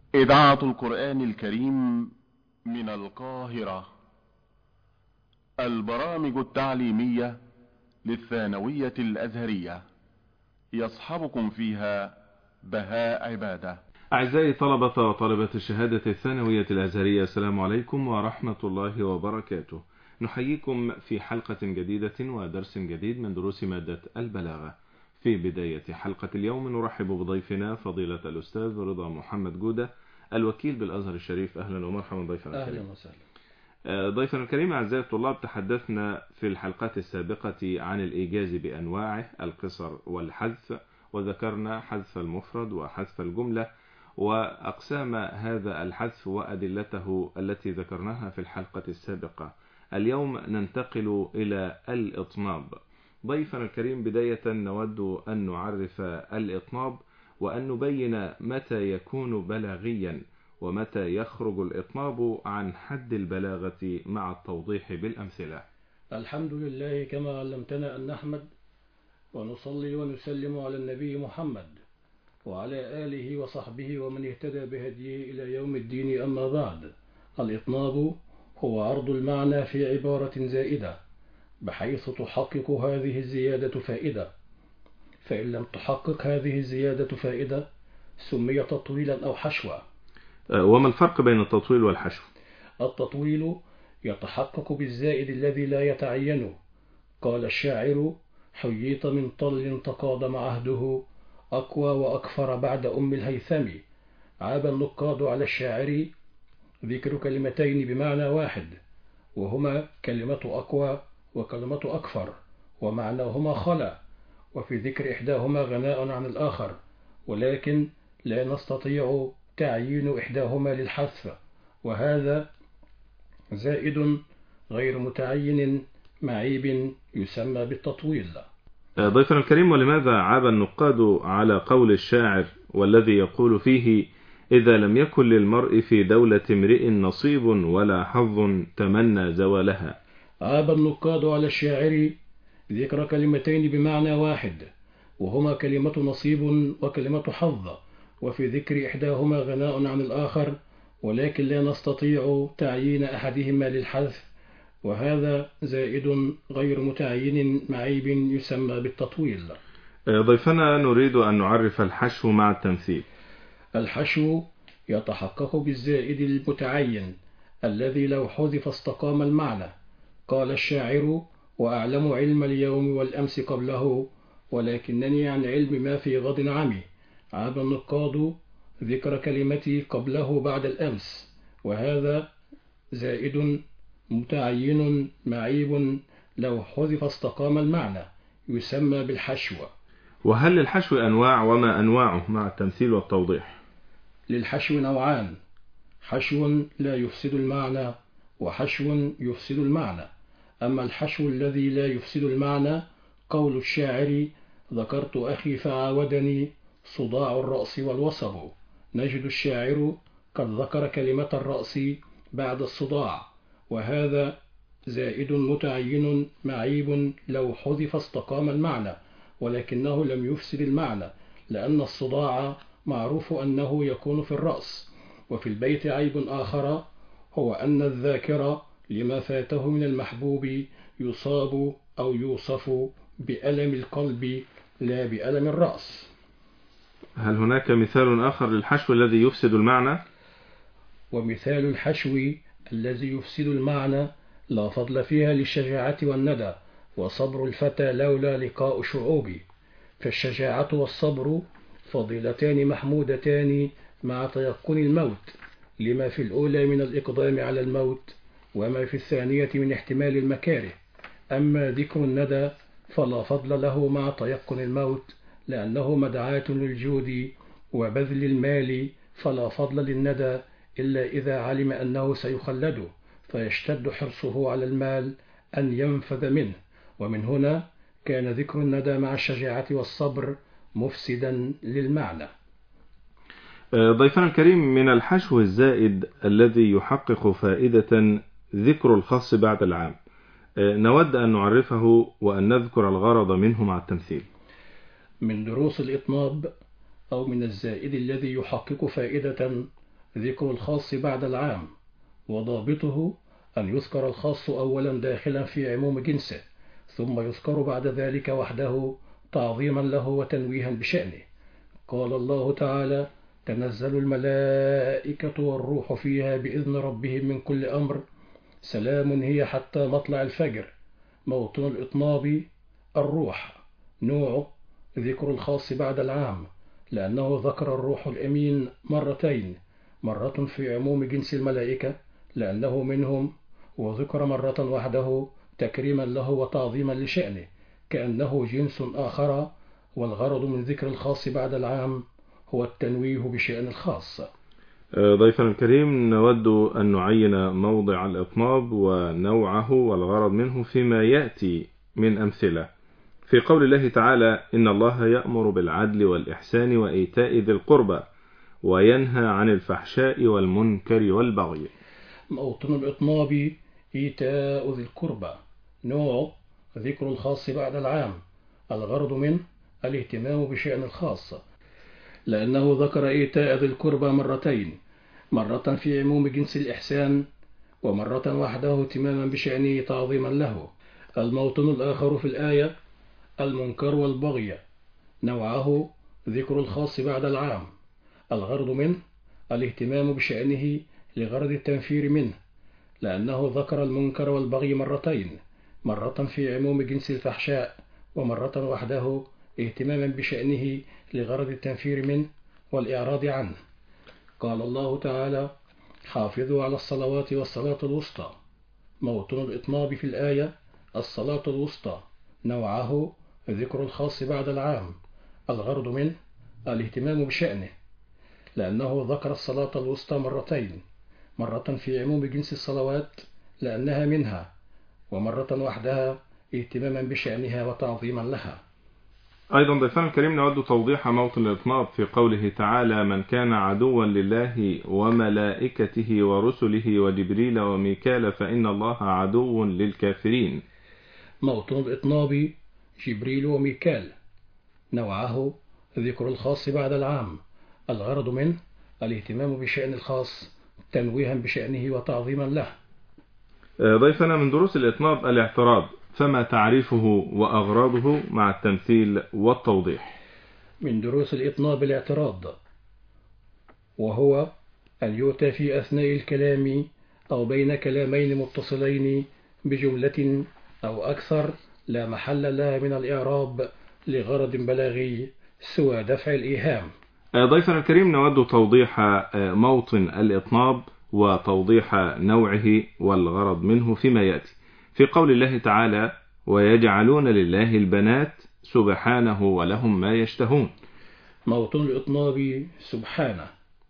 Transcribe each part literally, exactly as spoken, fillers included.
إذاعة القرآن الكريم من القاهرة. البرامج التعليمية للثانوية الأزهرية يصحبكم فيها بهاء عبادة. أعزائي طلبة وطالبة الشهادة الثانوية الأزهرية، السلام عليكم ورحمة الله وبركاته. نحييكم في حلقة جديدة ودرس جديد من دروس مادة البلاغة. في بداية حلقة اليوم نرحب بضيفنا فضيلة الأستاذ رضا محمد جودة، الوكيل بالأزهر الشريف. أهلا ومرحبا ضيفنا الكريم. أهلا وسهلا. ضيفنا الكريم، أعزائي الطلاب، تحدثنا في الحلقات السابقة عن الإيجاز بأنواعه، القصر والحذف، وذكرنا حذف المفرد وحذف الجملة وأقسام هذا الحذف وأدلته التي ذكرناها في الحلقة السابقة. اليوم ننتقل إلى الإطناب. ضيفنا الكريم، بداية نود أن نعرف الإطناب وأن نبين متى يكون بلاغيا ومتى يخرج الإطناب عن حد البلاغة مع التوضيح بالأمثلة. الحمد لله كما علمتنا أن نحمد ونصلي ونسلم على النبي محمد وعلى آله وصحبه ومن اهتدى بهديه إلى يوم الدين. أما بعد، الإطناب هو عرض المعنى في عبارة زائدة بحيث تحقق هذه الزيادة فائدة، فإن لم تحقق هذه الزيادة فائدة سمي تطويلا أو حشوا. وما الفرق بين التطويل والحشو؟ التطويل يتحقق بالزائد الذي لا يتعين. قال الشاعر: حييت من طل تقادم عهده أقوى وأكفر بعد أم الهيثم. عاب النقاد على الشاعر ذكر كلمتين بمعنى واحد، وهما كلمة أقوى وكلمة أكفر، ومعناهما خلا، وفي ذكر إحداهما غناء عن الآخر، ولكن لا نستطيع تعيين إحداهما للحذف، وهذا زائد غير متعين معيب يسمى بالتطويل. ضيفنا الكريم، ولماذا عاب النقاد على قول الشاعر والذي يقول فيه: إذا لم يكن للمرء في دولة امرئ نصيب ولا حظ تمنى زوالها؟ عاب النقاد على الشاعر ذكر كلمتين بمعنى واحد، وهما كلمة نصيب وكلمة حظ، وفي ذكر إحداهما غناء عن الآخر، ولكن لا نستطيع تعيين أحدهما للحذف، وهذا زائد غير متعين معيب يسمى بالتطويل. ضيفنا، نريد أن نعرف الحشو مع التمثيل. الحشو يتحقق بالزائد المتعين الذي لو حذف استقام المعنى. قال الشاعر: وأعلم علم اليوم والأمس قبله ولكنني عن علم ما في غد عمي. عاب النقاد ذكر كلمتي قبله بعد الأمس، وهذا زائد متعين معيب لو حذف استقام المعنى يسمى بالحشو. وهل للحشو أنواع، وما أنواعه مع التمثيل والتوضيح؟ للحشو نوعان: حشو لا يفسد المعنى وحشو يفسد المعنى. أما الحشو الذي لا يفسد المعنى قول الشاعر: ذكرت أخي فعاودني صداع الرأس والوصب. نجد الشاعر قد ذكر كلمة الرأس بعد الصداع، وهذا زائد متعين معيب لو حذف استقام المعنى، ولكنه لم يفسد المعنى، لأن الصداع معروف أنه يكون في الرأس. وفي البيت عيب آخر، هو أن الذاكر لما فاته من المحبوب يصاب أو يوصف بألم القلب لا بألم الرأس. هل هناك مثال آخر للحشو الذي يفسد المعنى؟ ومثال الحشو الذي يفسد المعنى لا فضل فيها للشجاعة والندى، وصبر الفتى لولا لقاء شعوبي. فالشجاعة والصبر فضيلتان محمودتان مع تيقن الموت، لما في الأولى من الإقدام على الموت وما في الثانية من احتمال المكاره. أما ذكر الندى فلا فضل له مع تيقن الموت، لأنه مدعاة للجود وبذل المال، فلا فضل للندى إلا إذا علم أنه سيخلد، فيشتد حرصه على المال أن ينفذ منه. ومن هنا كان ذكر الندى مع الشجاعة والصبر مفسدا للمعنى. ضيفنا الكريم، من الحشو الزائد الذي يحقق فائدة ذكر الخاص بعد العام. نود أن نعرفه وأن نذكر الغرض منه مع التمثيل. من دروس الإطناب أو من الزائد الذي يحقق فائدة ذكر الخاص بعد العام، وضابطه أن يذكر الخاص أولا داخلا في عموم جنسه، ثم يذكر بعد ذلك وحده تعظيما له وتنويها بشأنه. قال الله تعالى: تنزل الملائكة والروح فيها بإذن ربهم من كل أمر سلام هي حتى مطلع الفجر. موطن الإطناب الروح، نوعه ذكر الخاص بعد العام، لأنه ذكر الروح الأمين مرتين، مرة في عموم جنس الملائكة لأنه منهم، وذكر مرة وحده تكريما له وتعظيما لشأنه كأنه جنس آخر. والغرض من ذكر الخاص بعد العام هو التنويه بشأن الخاص. ضيفنا الكريم، نود أن نعين موضع الإطناب ونوعه والغرض منه فيما يأتي من أمثلة. في قول الله تعالى: إن الله يأمر بالعدل والإحسان وإيتاء ذي القربى وينهى عن الفحشاء والمنكر والبغي. موطن الإطناب إيتاء ذي القربى، نوعه ذكر الخاص بعد العام، الغرض منه الاهتمام بشأن الخاص، لأنه ذكر إيتاء ذي القربى مرتين، مرة في عموم جنس الإحسان ومرة وحده اهتماما بشأنه تعظيما له. الموطن الآخر في الآية المنكر والبغي، نوعه ذكر الخاص بعد العام، الغرض منه الاهتمام بشأنه لغرض التنفير منه، لأنه ذكر المنكر والبغي مرتين، مرة في عموم جنس الفحشاء ومرة وحده اهتماما بشأنه لغرض التنفير منه والإعراض عنه. قال الله تعالى: حافظوا على الصلوات والصلاة الوسطى. موطن الإطناب في الآية الصلاة الوسطى، نوعه ذكر الخاص بعد العام، الغرض منه الاهتمام بشأنه، لأنه ذكر الصلاة الوسطى مرتين، مرة في عموم جنس الصلوات لأنها منها، ومرة وحدها اهتماما بشأنها وتعظيما لها. أيضا ضيفنا الكريم، نود توضيح موطن الإطناب في قوله تعالى: من كان عدوا لله وملائكته ورسله وجبريل وميكال فإن الله عدو للكافرين. موطن الإطناب جبريل وميكال، نوعه ذكر الخاص بعد العام، الغرض منه الاهتمام بشأن الخاص تنويها بشأنه وتعظيما له. ضيفنا، من دروس الإطناب الاعتراض، فما تعريفه وأغراضه مع التمثيل والتوضيح؟ من دروس الإطناب الاعتراض، وهو أن يؤتى في أثناء الكلام أو بين كلامين متصلين بجملة أو أكثر لا محل لها من الإعراب لغرض بلاغي سوى دفع الإيهام. ضيفنا الكريم، نود توضيح موطن الإطناب وتوضيح نوعه والغرض منه فيما يأتي. في قول الله تعالى: ويجعلون لله البنات سبحانه ولهم ما يشتهون. موطن الإطناب سبحانه،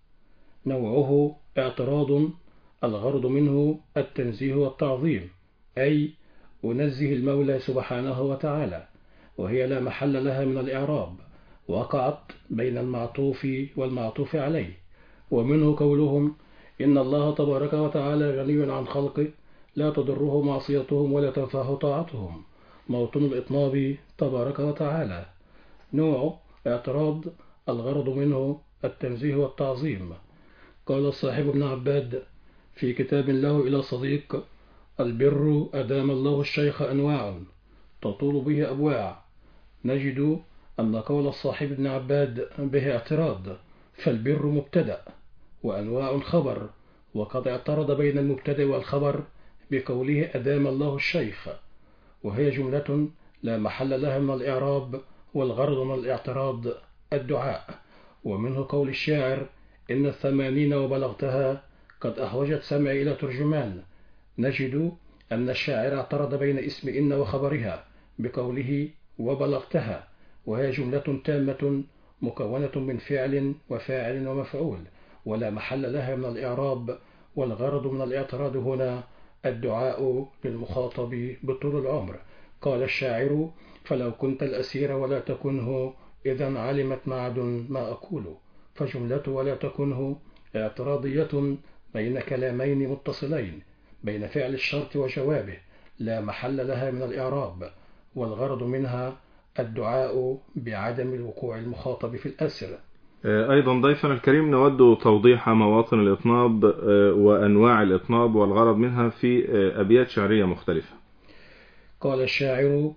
نوعه اعتراض، الغرض منه التنزيه والتعظيم، أي أنزه المولى سبحانه وتعالى، وهي لا محل لها من الإعراب، وقعت بين المعطوف والمعطوف عليه. ومنه قولهم: إن الله تبارك وتعالى غني عن خلقه لا تضره معصيتهم ولا تنفعه طاعتهم. موطن الإطناب تبارك وتعالى، نوع اعتراض، الغرض منه التنزيه والتعظيم. قال صاحب ابن عباد في كتاب له إلى صديق: البر أدام الله الشيخ أنواع تطول به أبواع. نجد أن قول الصاحب ابن عباد به اعتراض، فالبر مبتدأ وأنواع خبر، وقد اعترض بين المبتدأ والخبر بقوله أدام الله الشيخ، وهي جملة لا محل لها من الإعراب، والغرض من الاعتراض الدعاء. ومنه قول الشاعر: إن الثمانين وبلغتها قد أحوجت سمعي إلى ترجمان. نجد أن الشاعر اعترض بين اسم إن وخبرها بقوله وبلغتها، وهي جملة تامة مكونة من فعل وفاعل ومفعول، ولا محل لها من الإعراب، والغرض من الاعتراض هنا الدعاء للمخاطب بطول العمر. قال الشاعر: فلو كنت الأسير ولا تكنه إذا علمت معد ما أقول. فجملة ولا تكنه اعتراضية بين كلامين متصلين، بين فعل الشرط وجوابه، لا محل لها من الإعراب، والغرض منها الدعاء بعدم الوقوع المخاطب في الأسر. أيضا ضيفنا الكريم نود توضيح مواطن الإطناب وأنواع الإطناب والغرض منها في أبيات شعرية مختلفة. قال الشاعر: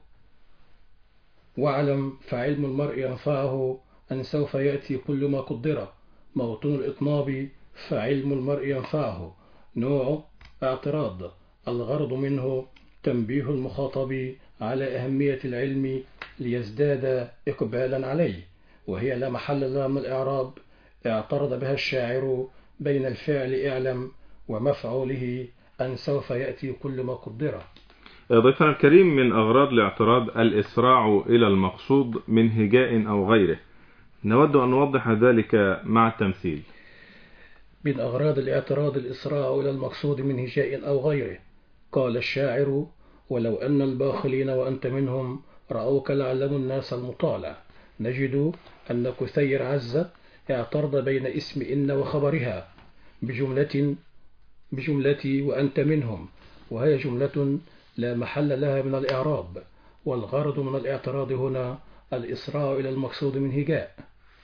واعلم فعلم المرء ينفعه أن سوف يأتي كل ما قدر. موطن الإطناب فعلم المرء ينفعه. نوع اعتراض، الغرض منه تنبيه المخاطب على أهمية العلم ليزداد إقبالا عليه، وهي لا محل لها من الإعراب. اعترض بها الشاعر بين الفعل اعلم ومفعوله أن سوف يأتي كل ما قدر. ضيفنا الكريم من أغراض الاعتراض الإسراع إلى المقصود من هجاء أو غيره، نود أن نوضح ذلك مع التمثيل. من أغراض الاعتراض الإسراع إلى المقصود من هجاء أو غيره. قال الشاعر: ولو أن الباخلين وأنت منهم رأوك لعلموا الناس المطالع. نجد أن كثير عز اعترض بين اسم إن وخبرها بجملة بجملة وأنت منهم، وهي جملة لا محل لها من الإعراب، والغرض من الاعتراض هنا الإسراع إلى المقصود من هجاء.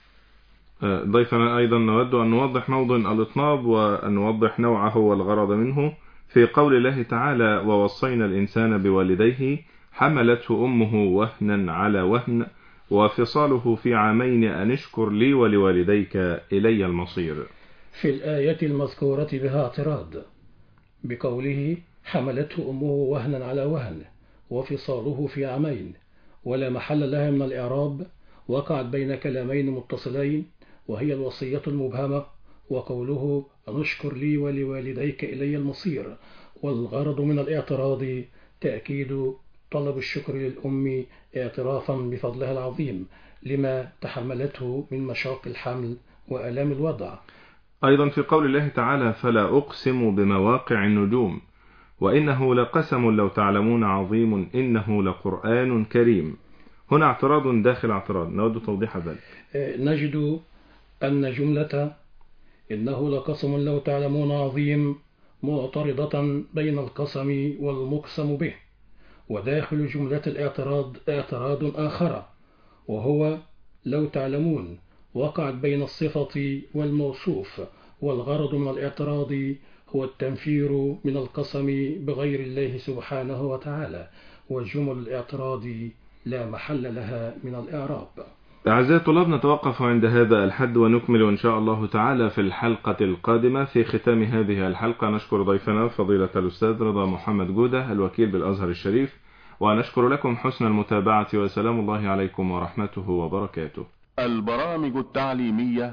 ضيفنا أيضا نود أن نوضح موضع الإطناب وأن نوضح نوعه والغرض منه في قول الله تعالى: ووصينا الإنسان بوالديه حملته أمه وهنا على وهن وفصاله في عامين أن اشكر لي ولوالديك إلي المصير. في الآية المذكورة بها اعتراض بقوله حملته أمه وهنا على وهن وفصاله في عامين، ولا محل لها من الإعراب، وقعت بين كلامين متصلين وهي الوصية المبهمة وقوله نشكر لي ولوالديك إلي المصير. والغرض من الاعتراض تأكيد طلب الشكر للأم اعترافا بفضلها العظيم لما تحملته من مشاق الحمل وآلام الوضع. أيضا في قول الله تعالى: فلا أقسم بمواقع النجوم وإنه لقسم لو تعلمون عظيم إنه لقرآن كريم. هنا اعتراض داخل اعتراض، نود توضيح ذلك. نجد أن جملة إنه لقسم لو تعلمون عظيم معترضة بين القسم والمقسم به، وداخل جملة الاعتراض اعتراض آخر وهو لو تعلمون، وقعت بين الصفة والموصوف، والغرض من الاعتراض هو التنفير من القسم بغير الله سبحانه وتعالى، وجمل الاعتراض لا محل لها من الإعراب. أعزائي الطلاب، نتوقف عند هذا الحد ونكمل إن شاء الله تعالى في الحلقة القادمة. في ختام هذه الحلقة نشكر ضيفنا فضيلة الأستاذ رضا محمد جودة الوكيل بالأزهر الشريف، ونشكر لكم حسن المتابعة، وسلام الله عليكم ورحمته وبركاته. البرامج التعليمية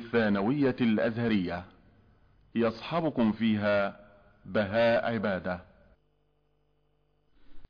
للثانوية الأزهرية يصحبكم فيها بهاء عبادة.